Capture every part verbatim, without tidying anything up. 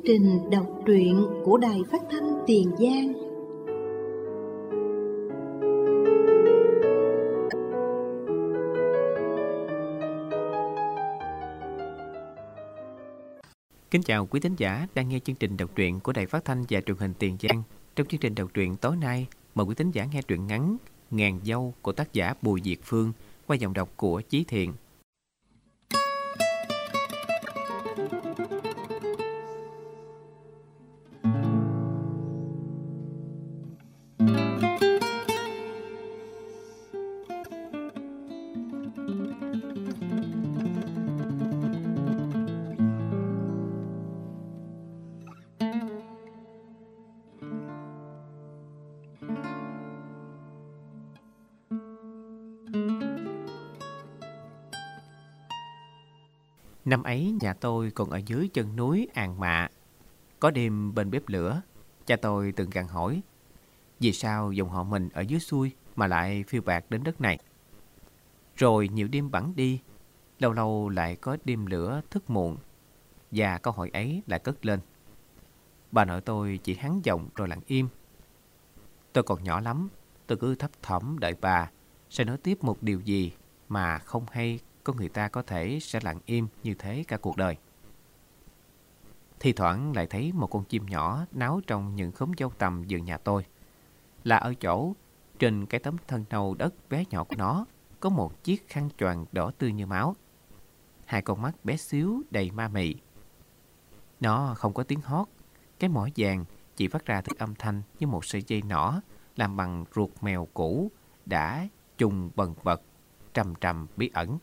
trình đọc truyện của Đài Phát thanh Tiền Giang. Kính chào quý thính giả đang nghe chương trình đọc truyện của Đài Phát thanh và Truyền hình Tiền Giang. Trong chương trình đọc truyện tối nay, mời quý thính giả nghe truyện ngắn Ngàn Dâu của tác giả Bùi Việt Phương qua giọng đọc của Chí Thiện. Năm ấy nhà tôi còn ở dưới chân núi An Mạ. Có đêm bên bếp lửa, cha tôi từng gặng hỏi vì sao dòng họ mình ở dưới xuôi mà lại phiêu bạt đến đất này. Rồi nhiều đêm bẵng đi, lâu lâu lại có đêm lửa thức muộn, và câu hỏi ấy lại cất lên. Bà nội tôi chỉ hắn giọng rồi lặng im. Tôi còn nhỏ lắm, tôi cứ thấp thỏm đợi bà sẽ nói tiếp một điều gì mà không hay có người ta có thể sẽ lặng im như thế cả cuộc đời. Thi thoảng lại thấy một con chim nhỏ náo trong những khóm dâu tằm vườn nhà tôi. Là ở chỗ trên cái tấm thân nâu đất bé nhỏ của nó có một chiếc khăn choàng đỏ tươi như máu. Hai con mắt bé xíu đầy ma mị. Nó không có tiếng hót, cái mỏi vàng chỉ phát ra thứ âm thanh như một sợi dây nỏ làm bằng ruột mèo cũ đã trùng bần bật, trầm trầm bí ẩn.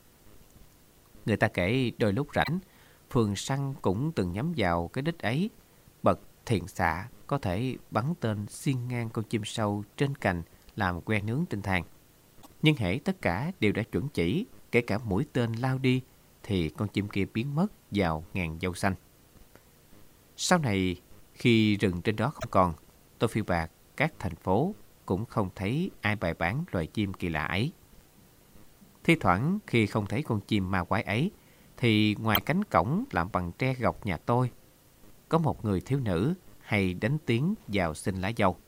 Người ta kể đôi lúc rảnh, phường săn cũng từng nhắm vào cái đích ấy. Bậc thiện xạ có thể bắn tên xiên ngang con chim sâu trên cành làm que nướng trên than. Nhưng hễ tất cả đều đã chuẩn chỉ, kể cả mũi tên lao đi, thì con chim kia biến mất vào ngàn dâu xanh. Sau này, khi rừng trên đó không còn, tôi phiêu bạt các thành phố cũng không thấy ai bày bán loài chim kỳ lạ ấy. Thi thoảng khi không thấy con chim ma quái ấy, thì ngoài cánh cổng làm bằng tre gọc nhà tôi, có một người thiếu nữ hay đánh tiếng vào xin lá dâu.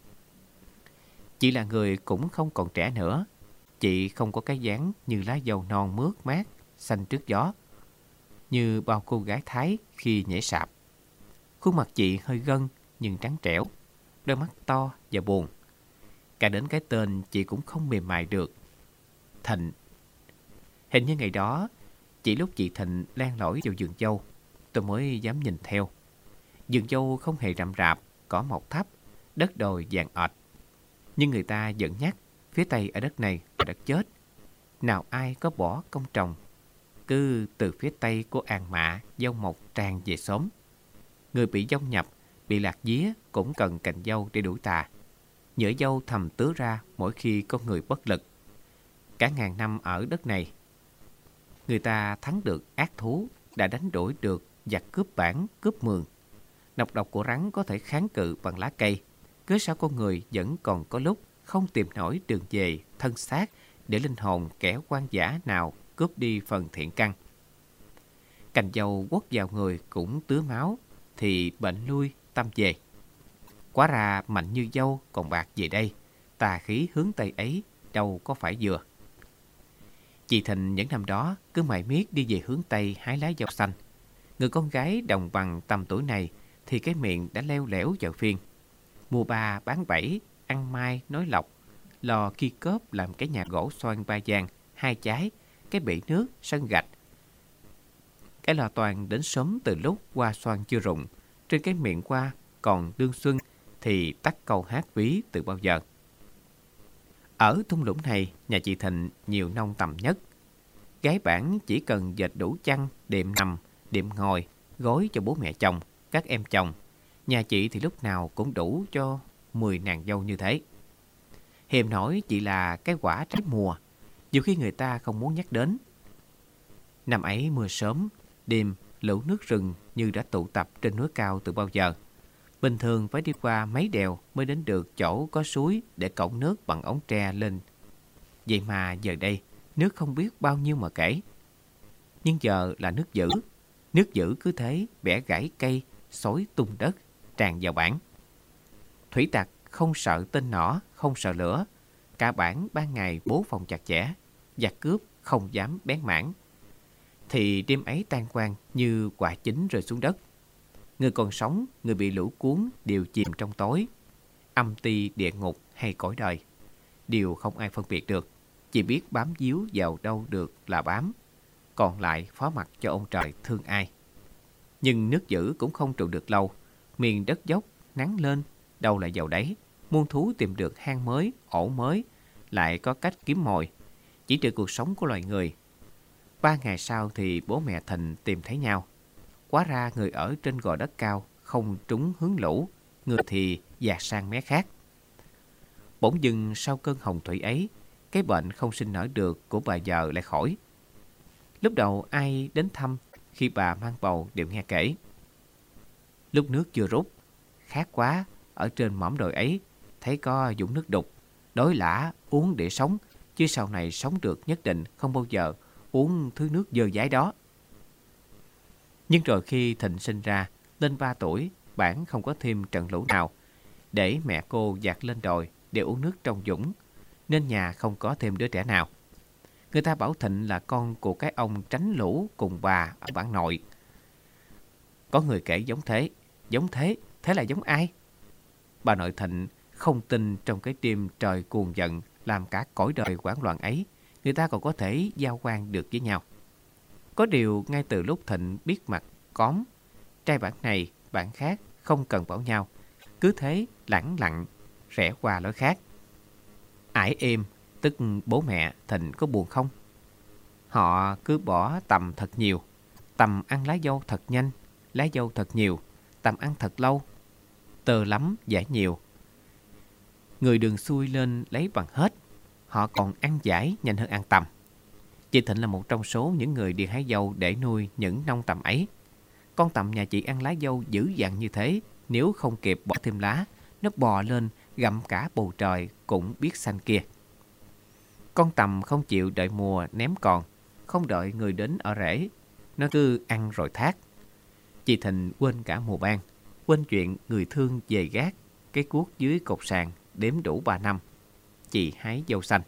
Chị là người cũng không còn trẻ nữa. Chị không có cái dáng như lá dâu non mướt mát, xanh trước gió, như bao cô gái Thái khi nhảy sạp. Khuôn mặt chị hơi gân nhưng trắng trẻo, đôi mắt to và buồn. Cả đến cái tên chị cũng không mềm mại được. Thịnh. Hình như ngày đó, chỉ lúc chị Thịnh len lỏi vào vườn dâu, tôi mới dám nhìn theo. Vườn dâu không hề rậm rạp, cỏ mọc thấp, đất đồi vàng ọt. Nhưng người ta vẫn nhắc, phía Tây ở đất này là đất chết. Nào ai có bỏ công trồng. Cứ từ phía Tây của An Mạ, dâu mọc tràn về xóm. Người bị dông nhập, bị lạc vía cũng cần cành dâu để đuổi tà. Nhỡ dâu thầm tứa ra mỗi khi có người bất lực. Cả ngàn năm ở đất này, người ta thắng được ác thú, đã đánh đuổi được giặc cướp bản, cướp mường. Nọc độc của rắn có thể kháng cự bằng lá cây. Cớ sao con người vẫn còn có lúc không tìm nổi đường về thân xác để linh hồn kẻ quan giả nào cướp đi phần thiện căn. Cành dâu quất vào người cũng tứa máu, thì bệnh lui tâm về. Quá ra mạnh như dâu còn bạc về đây, tà khí hướng Tây ấy đâu có phải vừa. Chị Thịnh những năm đó cứ mải miết đi về hướng Tây hái lá dâu xanh. Người con gái đồng bằng tầm tuổi này thì cái miệng đã leo lẻo vào phiên. Mua ba bán bảy, ăn mai nói lọc, lò ki cớp làm cái nhà gỗ xoan ba gian, hai trái, cái bể nước, sân gạch. Cái lò toàn đến sớm từ lúc hoa xoan chưa rụng, trên cái miệng qua còn đương xuân thì tắt câu hát ví từ bao giờ. Ở thung lũng này, nhà chị Thịnh nhiều nông tầm nhất. Gái bản chỉ cần dệt đủ chăn, đệm nằm, đệm ngồi, gối cho bố mẹ chồng, các em chồng. Nhà chị thì lúc nào cũng đủ cho mười nàng dâu như thế. Hiềm nổi chỉ là cái quả trái mùa, nhiều khi người ta không muốn nhắc đến. Năm ấy mưa sớm, đêm lũ nước rừng như đã tụ tập trên núi cao từ bao giờ. Bình thường phải đi qua mấy đèo mới đến được chỗ có suối để cõng nước bằng ống tre lên. Vậy mà giờ đây, nước không biết bao nhiêu mà kể. Nhưng giờ là nước dữ. Nước dữ cứ thế bẻ gãy cây, xối tung đất, tràn vào bản. Thủy tặc không sợ tên nỏ, không sợ lửa. Cả bản ban ngày bố phòng chặt chẽ, giặc cướp không dám bén mảng. Thì đêm ấy tan quang như quả chín rơi xuống đất. Người còn sống, người bị lũ cuốn đều chìm trong tối. Âm ti địa ngục hay cõi đời, đều không ai phân biệt được. Chỉ biết bám víu vào đâu được là bám, còn lại phó mặc cho ông trời thương ai. Nhưng nước dữ cũng không trụ được lâu. Miền đất dốc, nắng lên, đâu lại vào đấy. Muôn thú tìm được hang mới, ổ mới, lại có cách kiếm mồi, chỉ trừ cuộc sống của loài người. Ba ngày sau thì bố mẹ Thịnh tìm thấy nhau. Quá ra người ở trên gò đất cao không trúng hướng lũ, người thì dạt sang mé khác. Bỗng dưng sau cơn hồng thủy ấy, cái bệnh không sinh nở được của bà vợ lại khỏi. Lúc đầu ai đến thăm khi bà mang bầu đều nghe kể. Lúc nước chưa rút, khát quá, ở trên mỏm đồi ấy thấy có vũng nước đục, đói lả uống để sống, chứ sau này sống được nhất định không bao giờ uống thứ nước dơ dãi đó. Nhưng rồi khi Thịnh sinh ra, lên ba tuổi, bản không có thêm trận lũ nào. Để mẹ cô dạt lên đồi để uống nước trong vũng, nên nhà không có thêm đứa trẻ nào. Người ta bảo Thịnh là con của cái ông tránh lũ cùng bà ở bản nội. Có người kể giống thế, giống thế, thế là giống ai? Bà nội Thịnh không tin trong cái đêm trời cuồng giận làm cả cõi đời hoảng loạn ấy, người ta còn có thể giao quan được với nhau. Có điều ngay từ lúc Thịnh biết mặt cóm, trai bản này, bản khác không cần bảo nhau, cứ thế lẳng lặng rẽ qua lối khác. Ải êm, tức bố mẹ Thịnh có buồn không? Họ cứ bỏ tầm thật nhiều, tầm ăn lá dâu thật nhanh, lá dâu thật nhiều, tầm ăn thật lâu, tờ lắm giải nhiều. Người đường xuôi lên lấy bằng hết, họ còn ăn giải nhanh hơn ăn tầm. Chị Thịnh là một trong số những người đi hái dâu để nuôi những nông tầm ấy. Con tầm nhà chị ăn lá dâu dữ dằn như thế, nếu không kịp bỏ thêm lá, nó bò lên gặm cả bầu trời cũng biết xanh kia. Con tầm không chịu đợi mùa ném còn, không đợi người đến ở rễ, nó cứ ăn rồi thác. Chị Thịnh quên cả mùa ban, quên chuyện người thương về gác cái cuốc dưới cột sàn đếm đủ ba năm. Chị hái dâu xanh.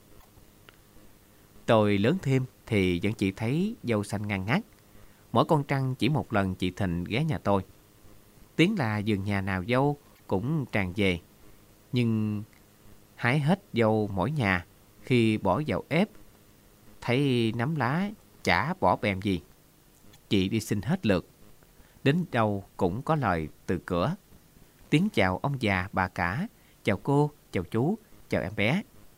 Tôi lớn thêm thì vẫn chỉ thấy dâu xanh ngăn ngắt. Mỗi con trăng chỉ một lần chị Thịnh ghé nhà tôi. Tiếng là vườn nhà nào dâu cũng tràn về. Nhưng hái hết dâu mỗi nhà, khi bỏ vào ép, thấy nắm lá chả bỏ bèm gì. Chị đi xin hết lượt. Đến đâu cũng có lời từ cửa. Tiếng chào ông già bà cả, chào cô, chào chú, chào em bé.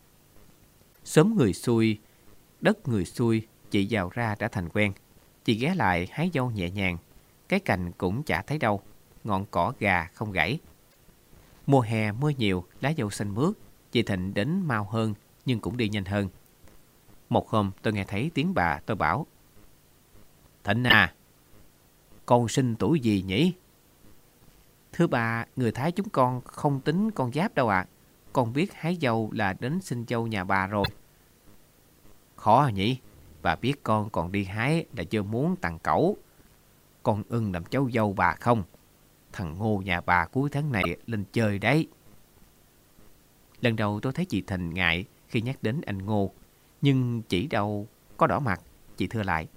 Sớm người xuôi, đất người xuôi, chị vào ra đã thành quen. Chị ghé lại hái dâu nhẹ nhàng, cái cành cũng chả thấy đâu, ngọn cỏ gà không gãy. Mùa hè mưa nhiều, lá dâu xanh mướt, chị Thịnh đến mau hơn nhưng cũng đi nhanh hơn. Một hôm tôi nghe thấy tiếng bà, tôi bảo: Thịnh à, con sinh tuổi gì nhỉ? Thưa bà, người Thái chúng con không tính con giáp đâu ạ. À. Con biết hái dâu là đến xin dâu nhà bà rồi. Khó nhỉ? Bà biết con còn đi hái là chưa muốn tặng cẩu. Con ưng làm cháu dâu bà không? Thằng Ngô nhà bà cuối tháng này lên chơi đấy. Lần đầu tôi thấy chị Thịnh ngại khi nhắc đến anh Ngô, nhưng chỉ đâu có đỏ mặt, chị thưa lại: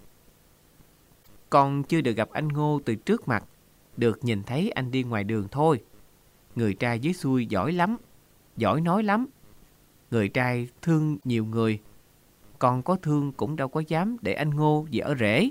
Con chưa được gặp anh Ngô từ trước mặt, được nhìn thấy anh đi ngoài đường thôi. Người trai dưới xuôi giỏi lắm, giỏi nói lắm. Người trai thương nhiều người, còn có thương cũng đâu có dám để anh Ngô về ở rễ.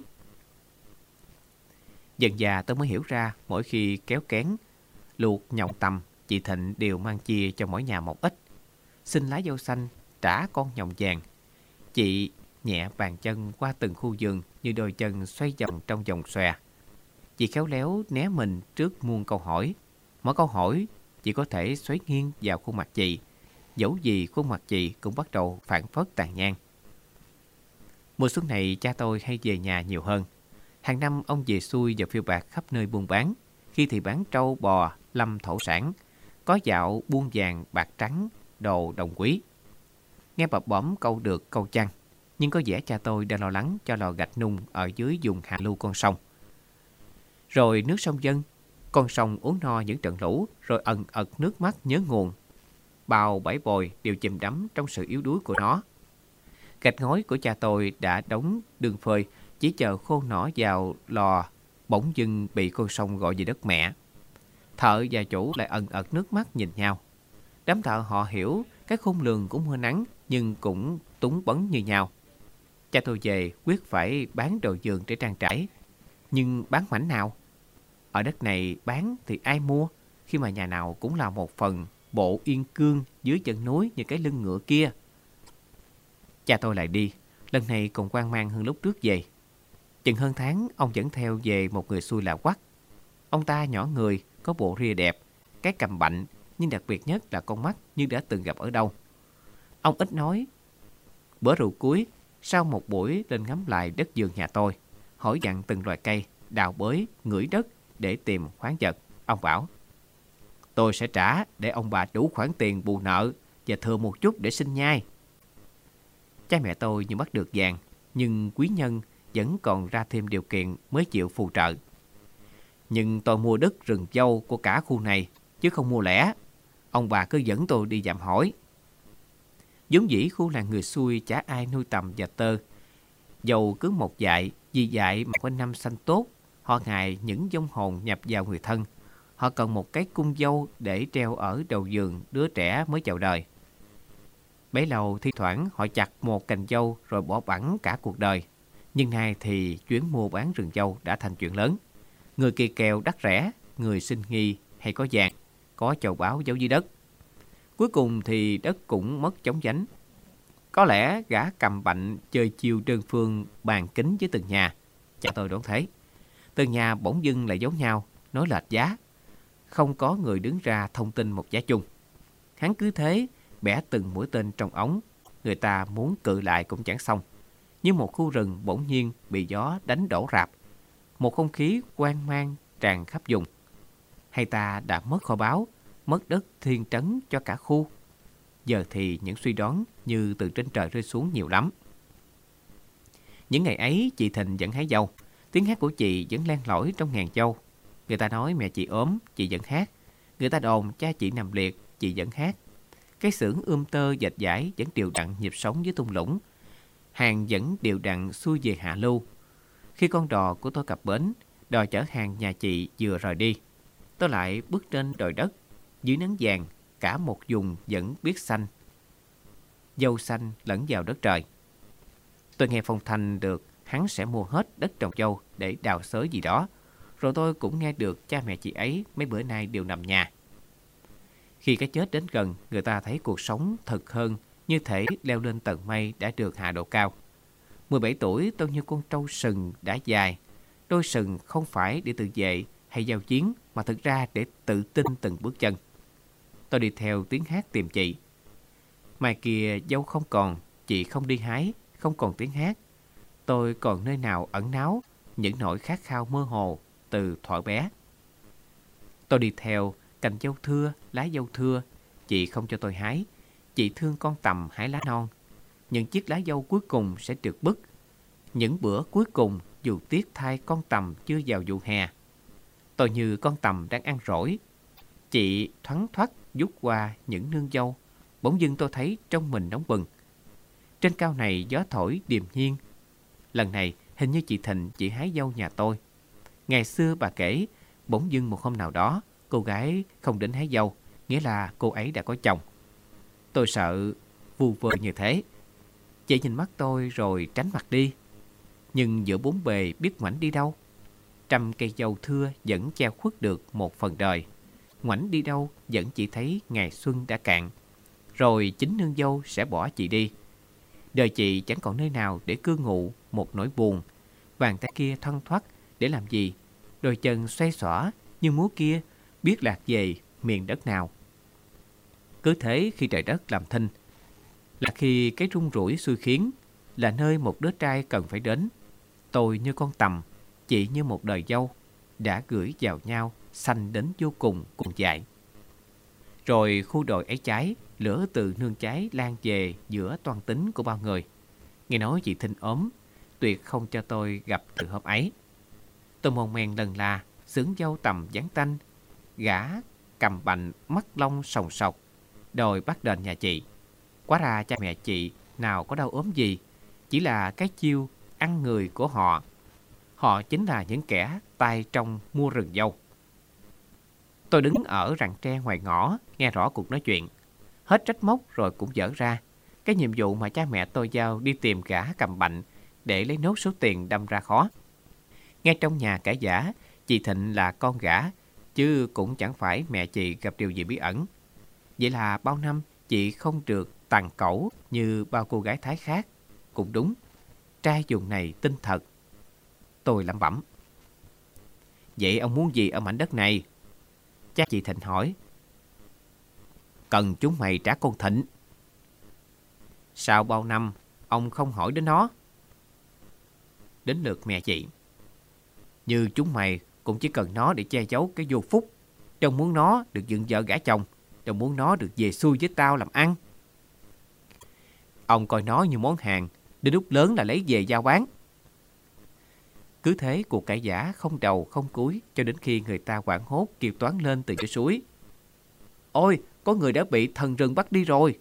Dần dà tôi mới hiểu ra, mỗi khi kéo kén, luộc nhộng tầm, chị Thịnh đều mang chia cho mỗi nhà một ít. Xin lá dâu xanh, trả con nhộng vàng. Chị nhẹ bàn chân qua từng khu vườn như đôi chân xoay vòng trong vòng xòe. Chị khéo léo né mình trước muôn câu hỏi. Mỗi câu hỏi chị có thể xoáy nghiêng vào khuôn mặt chị, dẫu gì khuôn mặt chị cũng bắt đầu phảng phất tàn nhang. Mùa xuân này cha tôi hay về nhà nhiều hơn. Hàng năm ông về xuôi và phiêu bạt khắp nơi buôn bán. Khi thì bán trâu bò, lâm thổ sản, có dạo buôn vàng bạc trắng, đồ đồng quý. Nghe bập bõm câu được câu chăng, nhưng có vẻ cha tôi đang lo lắng cho lò gạch nung ở dưới vùng hạ lưu con sông. Rồi nước sông Dân, Con sông uống no những trận lũ rồi ần ật nước mắt nhớ nguồn. Bao bãi bồi đều chìm đắm trong sự yếu đuối của nó. Gạch ngói của cha tôi đã đóng đường phơi, chỉ chờ khô nỏ vào lò, bỗng dưng bị con sông gọi về đất mẹ. Thợ và chủ lại ần ật nước mắt nhìn nhau. Đám thợ họ hiểu cái khôn lường của mưa nắng, nhưng cũng túng bấn như nhau. Cha tôi về quyết phải bán đồ vườn để trang trải. Nhưng bán mảnh nào? Ở đất này bán thì ai mua, khi mà nhà nào cũng là một phần bộ yên cương dưới chân núi như cái lưng ngựa kia. Cha tôi lại đi, lần này còn hoang mang hơn lúc trước về. Chừng hơn tháng, ông dẫn theo về một người xui lạ quắc. Ông ta nhỏ người, có bộ ria đẹp, cái cằm bạnh, nhưng đặc biệt nhất là con mắt như đã từng gặp ở đâu. Ông ít nói. Bữa rượu cuối, sau một buổi lên ngắm lại đất vườn nhà tôi, hỏi dặn từng loài cây, đào bới, ngửi đất để tìm khoáng vật. Ông bảo, tôi sẽ trả để ông bà đủ khoản tiền bù nợ và thừa một chút để sinh nhai. Cha mẹ tôi như bắt được vàng, nhưng quý nhân vẫn còn ra thêm điều kiện mới chịu phù trợ. Nhưng tôi mua đất rừng dâu của cả khu này, chứ không mua lẻ. Ông bà cứ dẫn tôi đi dạm hỏi. Vốn dĩ khu làng người xuôi chả ai nuôi tầm và tơ. Dầu cứ một dại, vì dại mà quanh năm xanh tốt, họ ngại những vong hồn nhập vào người thân. Họ cần một cái cung dâu để treo ở đầu giường đứa trẻ mới chào đời. Bấy lâu thi thoảng họ chặt một cành dâu rồi bỏ bẵng cả cuộc đời. Nhưng nay thì chuyến mua bán rừng dâu đã thành chuyện lớn. Người kỳ kèo đắt rẻ, người sinh nghi hay có vàng, có châu báu giấu dưới đất. Cuối cùng thì đất cũng mất chóng vánh. Có lẽ gã cầm bạnh chơi chiêu đơn phương bàn kính với từng nhà. Cha tôi đoán thế. Từng nhà bỗng dưng lại giống nhau, nói lệch giá. Không có người đứng ra thông tin một giá chung. Hắn cứ thế bẻ từng mũi tên trong ống. Người ta muốn cự lại cũng chẳng xong. Như một khu rừng bỗng nhiên bị gió đánh đổ rạp. Một không khí hoang mang tràn khắp vùng. Hay ta đã mất kho báu, mất đất thiên trấn cho cả khu? Giờ thì những suy đoán như từ trên trời rơi xuống nhiều lắm. Những ngày ấy chị Thìn vẫn hái dâu. Tiếng hát của chị vẫn len lỏi trong ngàn dâu. Người ta nói mẹ chị ốm, chị vẫn hát. Người ta đồn cha chị nằm liệt, chị vẫn hát. Cái xưởng ươm tơ dệt dải vẫn đều đặn nhịp sống với thung lũng. Hàng vẫn đều đặn xuôi về hạ lưu. Khi con đò của tôi cập bến, đò chở hàng nhà chị vừa rời đi, tôi lại bước trên đồi đất. Dưới nắng vàng, cả một vùng vẫn biếc xanh. Dâu xanh lẫn vào đất trời. Tôi nghe phong thanh được hắn sẽ mua hết đất trồng dâu để đào xới gì đó. Rồi tôi cũng nghe được cha mẹ chị ấy mấy bữa nay đều nằm nhà. Khi cái chết đến gần, người ta thấy cuộc sống thật hơn, như thể leo lên tầng mây đã được hạ độ cao. mười bảy tuổi tôi như con trâu sừng đã dài. Đôi sừng không phải để tự vệ hay giao chiến, mà thực ra để tự tin từng bước chân. Tôi đi theo tiếng hát tìm chị. Mai kia dâu không còn, chị không đi hái, không còn tiếng hát. Tôi còn nơi nào ẩn náu những nỗi khát khao mơ hồ từ thuở bé. Tôi đi theo cành dâu thưa, lá dâu thưa. Chị không cho tôi hái. Chị thương con tằm hái lá non. Những chiếc lá dâu cuối cùng sẽ được bứt. Những bữa cuối cùng dù tiếc thay con tằm chưa vào vụ hè. Tôi như con tằm đang ăn rỗi. Chị thoăn thoắt vút qua những nương dâu. Bỗng dưng tôi thấy trong mình nóng bừng. Trên cao này gió thổi điềm nhiên. Lần này hình như chị Thìn chỉ hái dâu nhà tôi. Ngày xưa bà kể, bỗng dưng một hôm nào đó cô gái không đến hái dâu, nghĩa là cô ấy đã có chồng. Tôi sợ vu vơ như thế. Chị nhìn mắt tôi rồi tránh mặt đi. Nhưng giữa bốn bề biết ngoảnh đi đâu. Trăm cây dâu thưa vẫn che khuất được một phần đời. Ngoảnh đi đâu vẫn chỉ thấy ngày xuân đã cạn. Rồi chính nương dâu sẽ bỏ chị đi. Đời chị chẳng còn nơi nào để cư ngụ một nỗi buồn. Bàn tay kia thoăn thoắt để làm gì? Đôi chân xoay xõa như múa kia biết lạc về miền đất nào. Cứ thế khi trời đất làm thinh, là khi cái rung rủi xui khiến, là nơi một đứa trai cần phải đến. Tôi như con tằm, chị như một đời dâu, đã gửi vào nhau xanh đến vô cùng cùng dại. Rồi khu đồi ấy cháy, lửa từ nương cháy lan về giữa toan tính của bao người. Nghe nói chị Thinh ốm, tuyệt không cho tôi gặp từ hôm ấy. Tôi mong men lần la, xưởng dâu tằm dán tanh, gã cầm bành mắt long sòng sọc, đòi bắt đền nhà chị. Quá ra cha mẹ chị nào có đau ốm gì, chỉ là cái chiêu ăn người của họ. Họ chính là những kẻ tay trong mua rừng dâu. Tôi đứng ở rặng tre ngoài ngõ, nghe rõ cuộc nói chuyện. Hết trách móc rồi cũng dở ra. Cái nhiệm vụ mà cha mẹ tôi giao đi tìm gã cầm bành để lấy nốt số tiền đâm ra khó. Nghe trong nhà cãi giả, chị Thịnh là con gã, chứ cũng chẳng phải mẹ chị gặp điều gì bí ẩn. Vậy là bao năm chị không được tàn cẩu như bao cô gái Thái khác. Cũng đúng, trai vùng này tinh thật. Tôi lẩm bẩm. Vậy ông muốn gì ở mảnh đất này? Cha chị Thịnh hỏi. Cần chúng mày trả con Thịnh. Sau bao năm ông không hỏi đến nó? Đến lượt mẹ chị. Như chúng mày cũng chỉ cần nó để che giấu cái vô phúc. Trông muốn nó được dựng vợ gả chồng, trông muốn nó được về xuôi với tao làm ăn. Ông coi nó như món hàng, đến lúc lớn là lấy về giao bán. Cứ thế cuộc cãi giả không đầu không cuối, cho đến khi người ta hoảng hốt kêu toán lên từ dưới suối. Ôi, có người đã bị thần rừng bắt đi rồi.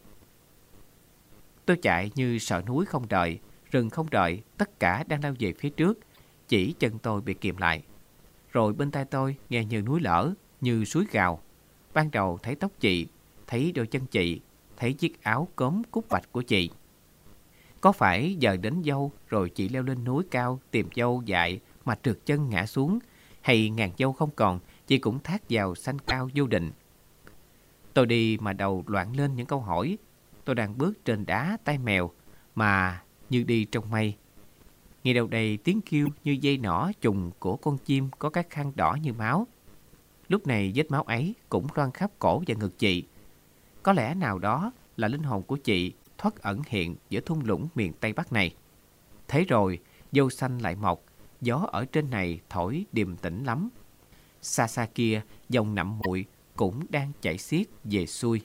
Tôi chạy như sợ núi không đợi, rừng không đợi, tất cả đang lao về phía trước. Chỉ chân tôi bị kìm lại. Rồi bên tai tôi nghe như núi lở, như suối gào. Ban đầu thấy tóc chị, thấy đôi chân chị, thấy chiếc áo cốm cúc bạch của chị. Có phải giờ đến dâu rồi chị leo lên núi cao tìm dâu dại mà trượt chân ngã xuống, hay ngàn dâu không còn, chị cũng thác vào xanh cao vô định? Tôi đi mà đầu loạn lên những câu hỏi. Tôi đang bước trên đá tay mèo mà như đi trong mây. Nghe đâu đây tiếng kêu như dây nỏ trùng của con chim có cái khăn đỏ như máu. Lúc này vết máu ấy cũng loang khắp cổ và ngực chị. Có lẽ nào đó là linh hồn của chị thoát ẩn hiện giữa thung lũng miền Tây Bắc này. Thế rồi dâu xanh lại mọc, gió ở trên này thổi điềm tĩnh lắm. Xa xa kia dòng Nậm Muội cũng đang chảy xiết về xuôi.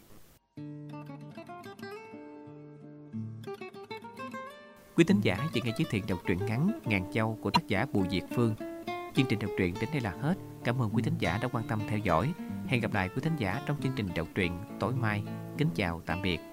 Quý thính giả vừa nghe Chí Thiện đọc truyện ngắn Ngàn Dâu của tác giả Bùi Việt Phương. Chương trình đọc truyện đến đây là hết. Cảm ơn quý thính giả đã quan tâm theo dõi. Hẹn gặp lại quý thính giả trong chương trình đọc truyện tối mai. Kính chào tạm biệt.